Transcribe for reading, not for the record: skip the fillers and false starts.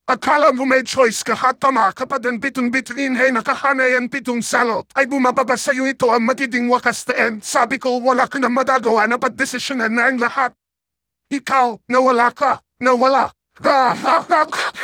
Akala mo may choice ka hatama kapag ang pitong bituin ay nakahanay ang pitong salot ay bumababa sa'yo ito ang magiging wakas teen. Sabi ko wala ka na madagawa na pagdesisyonan na ang lahat. Ikaw, nawala ka, nawala.